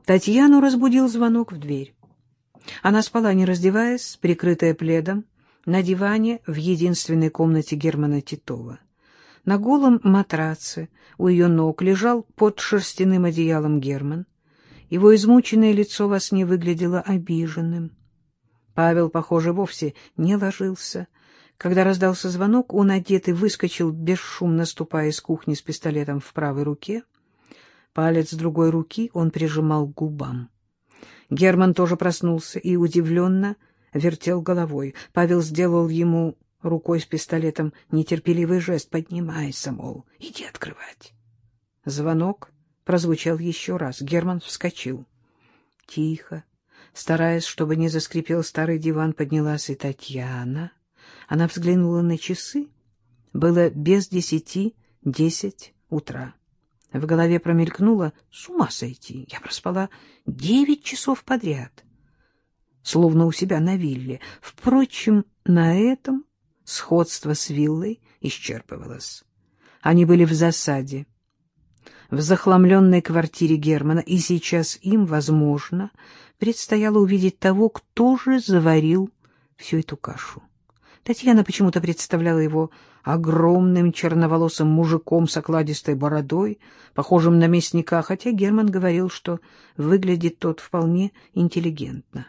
Татьяну разбудил звонок в дверь. Она спала, не раздеваясь, прикрытая пледом, на диване в единственной комнате Германа Титова. На голом матраце у ее ног лежал под шерстяным одеялом Герман. Его измученное лицо во сне выглядело обиженным. Павел, похоже, вовсе не ложился. Когда раздался звонок, он, одетый, выскочил, бесшумно ступая из кухни с пистолетом в правой руке. Палец другой руки он прижимал к губам. Герман тоже проснулся и удивленно вертел головой. Павел сделал ему рукой с пистолетом нетерпеливый жест: «Поднимайся, мол, иди открывать». Звонок прозвучал еще раз. Герман вскочил. Тихо, стараясь, чтобы не заскрипел старый диван, поднялась и Татьяна. Она взглянула на часы. Было без 10:10 утра. В голове промелькнуло: с ума сойти, я проспала 9 часов подряд, словно у себя на вилле. Впрочем, на этом сходство с виллой исчерпывалось. Они были в засаде, в захламленной квартире Германа, и сейчас им, возможно, предстояло увидеть того, кто же заварил всю эту кашу. Татьяна почему-то представляла его огромным черноволосым мужиком с окладистой бородой, похожим на мясника, хотя Герман говорил, что выглядит тот вполне интеллигентно.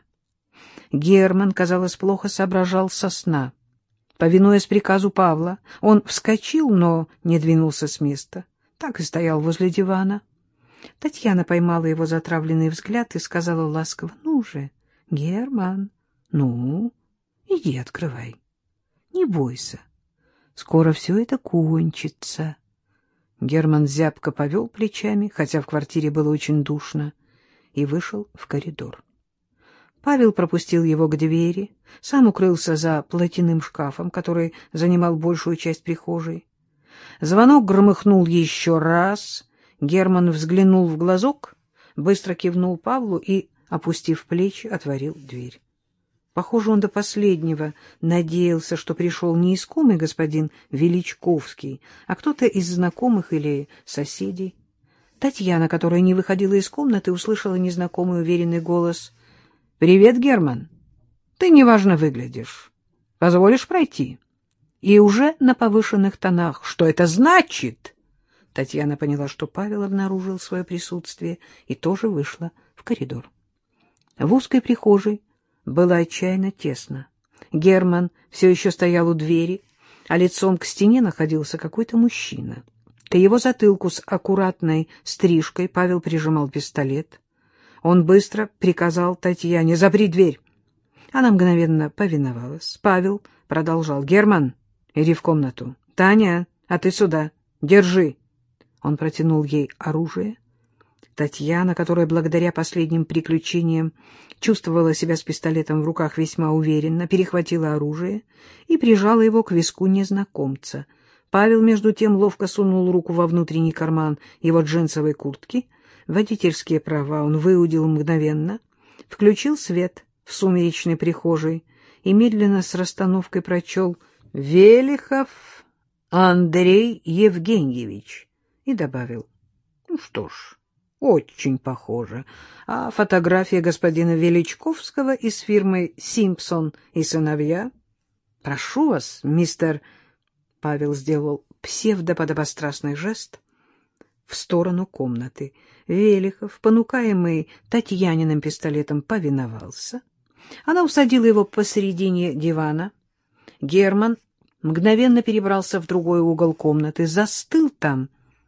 Герман, казалось, плохо соображал со сна. Повинуясь приказу Павла, он вскочил, но не двинулся с места. Так и стоял возле дивана. Татьяна поймала его затравленный взгляд и сказала ласково: «Ну же, Герман, ну, иди открывай. Не бойся, скоро все это кончится». Герман зябко повел плечами, хотя в квартире было очень душно, и вышел в коридор. Павел пропустил его к двери, сам укрылся за платяным шкафом, который занимал большую часть прихожей. Звонок громыхнул еще раз. Герман взглянул в глазок, быстро кивнул Павлу и, опустив плечи, отворил дверь. Похоже, он до последнего надеялся, что пришел не искомый господин Величковский, а кто-то из знакомых или соседей. Татьяна, которая не выходила из комнаты, услышала незнакомый уверенный голос: «Привет, Герман. Ты неважно выглядишь. Позволишь пройти?» И уже на повышенных тонах: «Что это значит?» Татьяна поняла, что Павел обнаружил свое присутствие, и тоже вышла в коридор. В узкой прихожей было отчаянно тесно. Герман все еще стоял у двери, а лицом к стене находился какой-то мужчина. К его затылку с аккуратной стрижкой Павел прижимал пистолет. Он быстро приказал Татьяне: «Запри дверь». Она мгновенно повиновалась. Павел продолжал: «Герман, иди в комнату. Таня, а ты сюда. Держи». Он протянул ей оружие. Татьяна, которая благодаря последним приключениям чувствовала себя с пистолетом в руках весьма уверенно, перехватила оружие и прижала его к виску незнакомца. Павел, между тем, ловко сунул руку во внутренний карман его джинсовой куртки. Водительские права он выудил мгновенно, включил свет в сумеречной прихожей и медленно с расстановкой прочел: «Велихов Андрей Евгеньевич», и добавил: «Ну что ж, очень похоже. А фотография господина Величковского из фирмы «Симпсон и сыновья»? Прошу вас, мистер...» Павел сделал псевдоподобострастный жест в сторону комнаты. Велихов, понукаемый Татьяниным пистолетом, повиновался. Она усадила его посередине дивана. Герман мгновенно перебрался в другой угол комнаты, застыл там,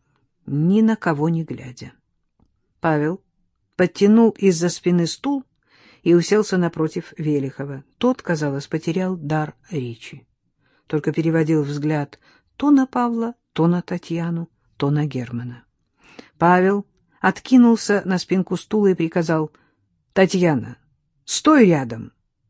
ни на кого не глядя. Павел подтянул из-за спины стул и уселся напротив Велихова. Тот, казалось, потерял дар речи. Только переводил взгляд то на Павла, то на Татьяну, то на Германа. Павел откинулся на спинку стула и приказал: «Татьяна, стой рядом.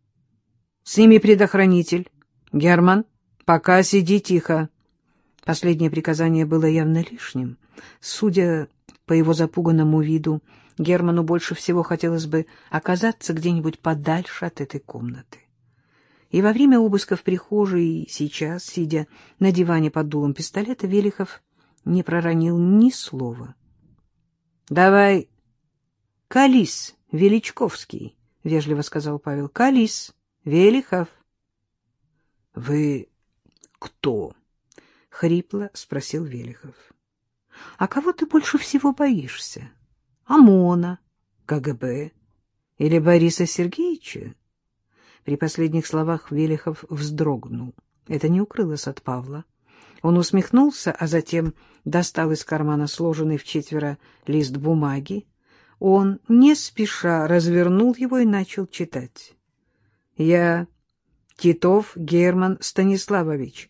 Сними предохранитель. Герман, пока сиди тихо». Последнее приказание было явно лишним. Судя по его запуганному виду, Герману больше всего хотелось бы оказаться где-нибудь подальше от этой комнаты. И во время обыска в прихожей, и сейчас, сидя на диване под дулом пистолета, Велихов не проронил ни слова. — Давай Калис Величковский, — вежливо сказал Павел. — Калис Велихов. — Вы кто? — хрипло спросил Велихов. — А кого ты больше всего боишься? ОМОНа, КГБ или Бориса Сергеевича? При последних словах Велихов вздрогнул. Это не укрылось от Павла. Он усмехнулся, а затем достал из кармана сложенный вчетверо лист бумаги. Он не спеша развернул его и начал читать. «Я, Титов Герман Станиславович,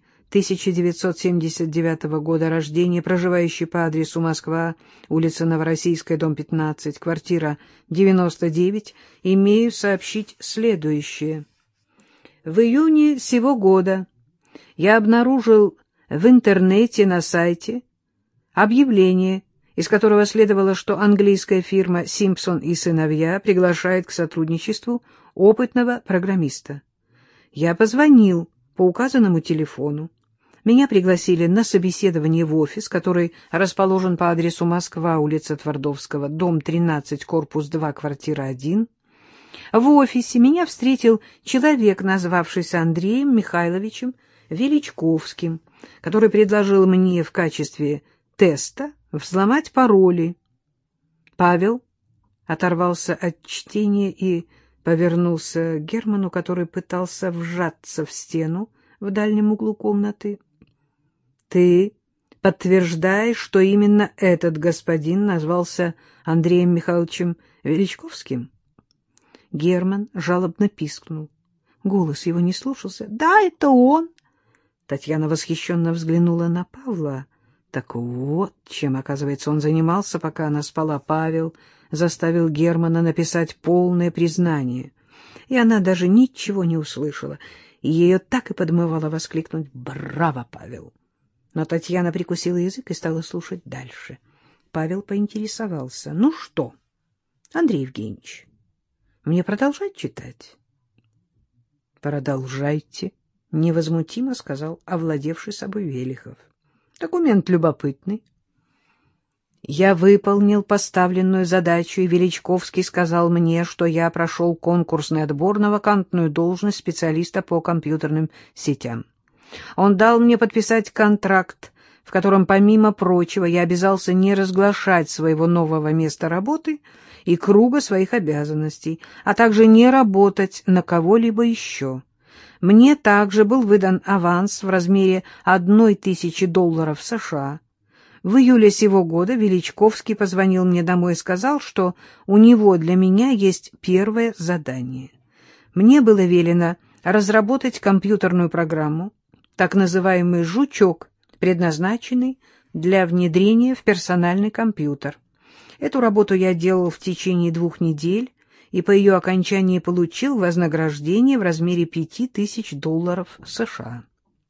1979 года рождения, проживающий по адресу Москва, улица Новороссийская, дом 15, квартира 99, имею сообщить следующее. В июне сего года я обнаружил в интернете на сайте объявление, из которого следовало, что английская фирма «Симпсон и сыновья» приглашает к сотрудничеству опытного программиста. Я позвонил по указанному телефону. Меня пригласили на собеседование в офис, который расположен по адресу Москва, улица Твардовского, дом 13, корпус 2, квартира 1. В офисе меня встретил человек, назвавшийся Андреем Михайловичем Величковским, который предложил мне в качестве теста взломать пароли. Павел оторвался от чтения и повернулся к Герману, который пытался вжаться в стену в дальнем углу комнаты. — Ты подтверждаешь, что именно этот господин назвался Андреем Михайловичем Величковским? Герман жалобно пискнул. Голос его не слушался. — Да, это он. Татьяна восхищенно взглянула на Павла. Так вот, чем, оказывается, он занимался, пока она спала. Павел заставил Германа написать полное признание. И она даже ничего не услышала. И ее так и подмывало воскликнуть: «Браво, Павел!» Но Татьяна прикусила язык и стала слушать дальше. Павел поинтересовался: «Ну что, Андрей Евгеньевич, мне продолжать читать?» «Продолжайте», — невозмутимо сказал овладевший собой Велихов. «Документ любопытный». Я выполнил поставленную задачу, и Величковский сказал мне, что я прошел конкурсный отбор на вакантную должность специалиста по компьютерным сетям. Он дал мне подписать контракт, в котором, помимо прочего, я обязался не разглашать своего нового места работы и круга своих обязанностей, а также не работать на кого-либо еще. Мне также был выдан аванс в размере $1000 США. В июле сего года Величковский позвонил мне домой и сказал, что у него для меня есть первое задание. Мне было велено разработать компьютерную программу, так называемый «жучок», предназначенный для внедрения в персональный компьютер. Эту работу я делал в течение 2 недель и по ее окончании получил вознаграждение в размере $5000 США.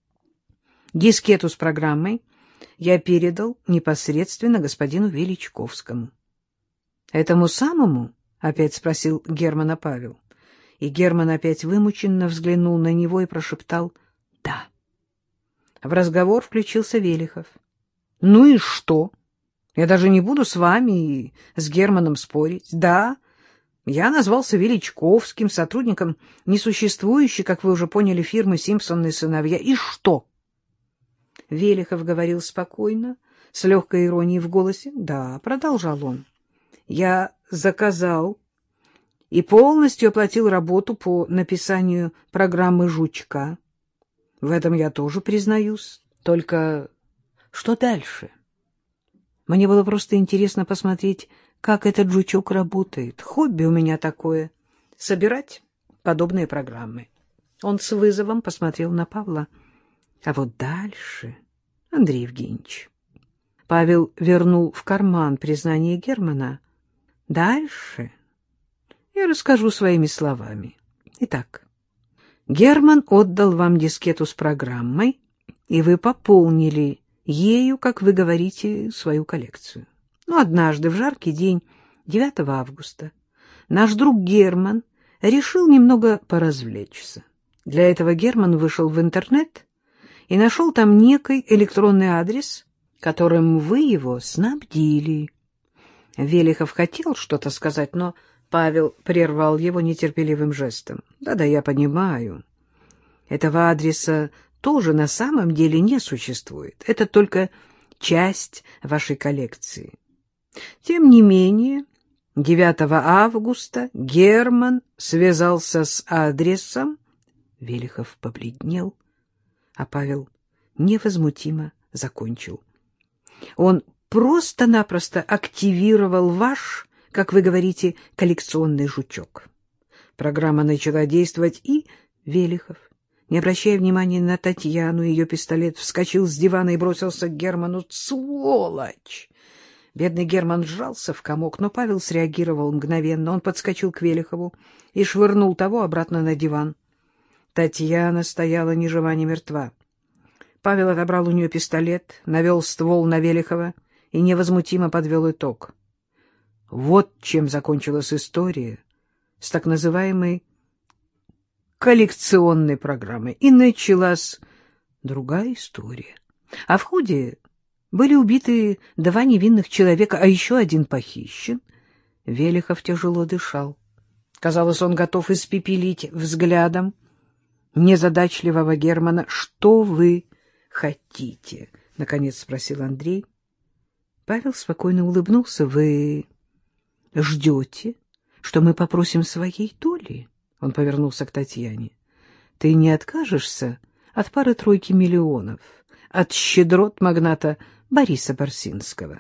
Дискету с программой я передал непосредственно господину Величковскому. — Этому самому? — опять спросил Германа Павел. И Герман опять вымученно взглянул на него и прошептал: — Да. В разговор включился Велихов. — Ну и что? Я даже не буду с вами и с Германом спорить. Да, я назвался Величковским, сотрудником несуществующей, как вы уже поняли, фирмы «Симпсон и сыновья». И что? Велихов говорил спокойно, с легкой иронией в голосе. Да, продолжал он, я заказал и полностью оплатил работу по написанию программы «Жучка». В этом я тоже признаюсь. Только что дальше? Мне было просто интересно посмотреть, как этот жучок работает. Хобби у меня такое — собирать подобные программы. Он с вызовом посмотрел на Павла. А вот дальше, Андрей Евгеньевич... Павел вернул в карман признание Германа. Дальше я расскажу своими словами. Итак, Герман отдал вам дискету с программой, и вы пополнили ею, как вы говорите, свою коллекцию. Но однажды, в жаркий день, 9 августа, наш друг Герман решил немного поразвлечься. Для этого Герман вышел в интернет и нашел там некий электронный адрес, которым вы его снабдили. Велихов хотел что-то сказать, но Павел прервал его нетерпеливым жестом. Да-да, я понимаю. Этого адреса тоже на самом деле не существует. Это только часть вашей коллекции. Тем не менее, 9 августа Герман связался с адресом. Велихов побледнел, а Павел невозмутимо закончил. Он просто-напросто активировал ваш, как вы говорите, коллекционный жучок. Программа начала действовать, и Велихов, не обращая внимания на Татьяну, ее пистолет, вскочил с дивана и бросился к Герману. «Сволочь!» Бедный Герман сжался в комок, но Павел среагировал мгновенно. Он подскочил к Велихову и швырнул того обратно на диван. Татьяна стояла ни жива, ни мертва. Павел отобрал у нее пистолет, навел ствол на Велихова и невозмутимо подвел итог. Вот чем закончилась история с так называемой коллекционной программой. И началась другая история. А в ходе были убиты 2 невинных человека, а еще 1 похищен. Велихов тяжело дышал. Казалось, он готов испепелить взглядом незадачливого Германа. — Что вы хотите? — наконец спросил Андрей. Павел спокойно улыбнулся. — Вы ждете, что мы попросим своей доли? Он повернулся к Татьяне. — Ты не откажешься от пары-тройки миллионов, от щедрот магната Бориса Барсинского?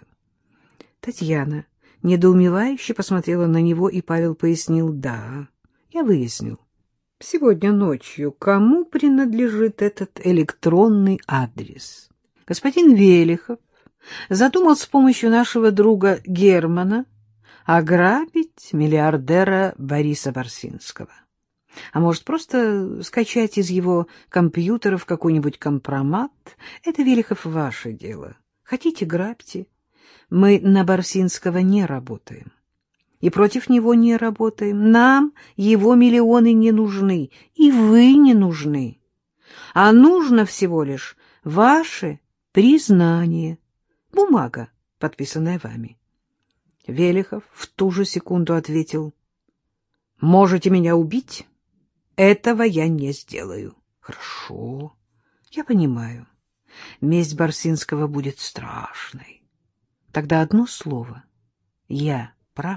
Татьяна недоумевающе посмотрела на него, и Павел пояснил: — Да, я выяснил. Сегодня ночью кому принадлежит этот электронный адрес? Господин Велихов задумал с помощью нашего друга Германа ограбить миллиардера Бориса Барсинского. А может, просто скачать из его компьютеров какой-нибудь компромат? Это, Велихов, ваше дело. Хотите — грабьте. Мы на Барсинского не работаем. И против него не работаем. Нам его миллионы не нужны, и вы не нужны. А нужно всего лишь ваше признание. Бумага, подписанная вами. Велихов в ту же секунду ответил: можете меня убить, этого я не сделаю. Хорошо, я понимаю. Месть Барсинского будет страшной. Тогда одно слово: я прав?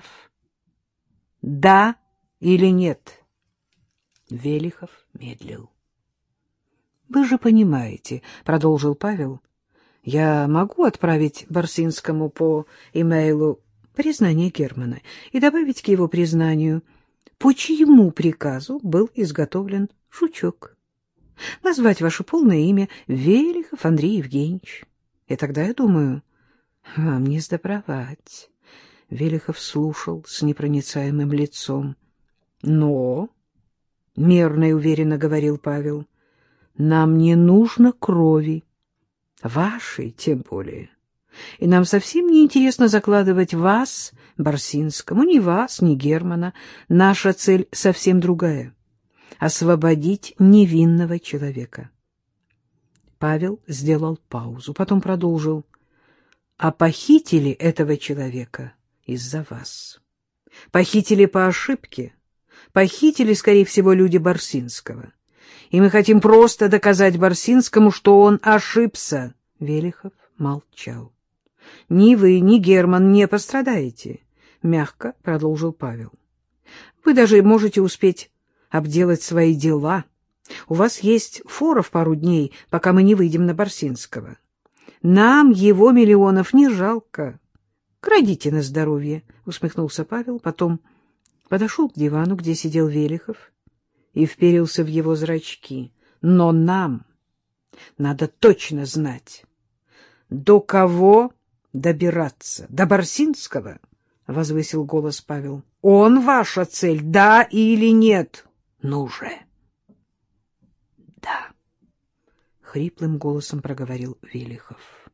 Да или нет? Велихов медлил. Вы же понимаете, продолжил Павел, я могу отправить Барсинскому по имейлу признание Германа и добавить к его признанию, по чьему приказу был изготовлен жучок. Назвать ваше полное имя — Велихов Андрей Евгеньевич. И тогда, я думаю, вам не сдобровать. Велихов слушал с непроницаемым лицом. Но, — мерно и уверенно говорил Павел, — нам не нужно крови, вашей тем более. И нам совсем не интересно закладывать вас Барсинскому, ни вас, ни Германа. Наша цель совсем другая — освободить невинного человека. Павел сделал паузу, потом продолжил: а похитили этого человека из-за вас. Похитили по ошибке, похитили, скорее всего, люди Барсинского. И мы хотим просто доказать Барсинскому, что он ошибся. Велихов молчал. — Ни вы, ни Герман не пострадаете, — мягко продолжил Павел. — Вы даже можете успеть обделать свои дела. У вас есть фора в пару дней, пока мы не выйдем на Барсинского. Нам его миллионов не жалко. Крадите на здоровье, — усмехнулся Павел, потом подошел к дивану, где сидел Велихов, и вперился в его зрачки. Но нам надо точно знать, до кого добираться. До Барсинского? — возвысил голос Павел. — Он ваша цель, да или нет? — Ну же! — Да, — хриплым голосом проговорил Велихов.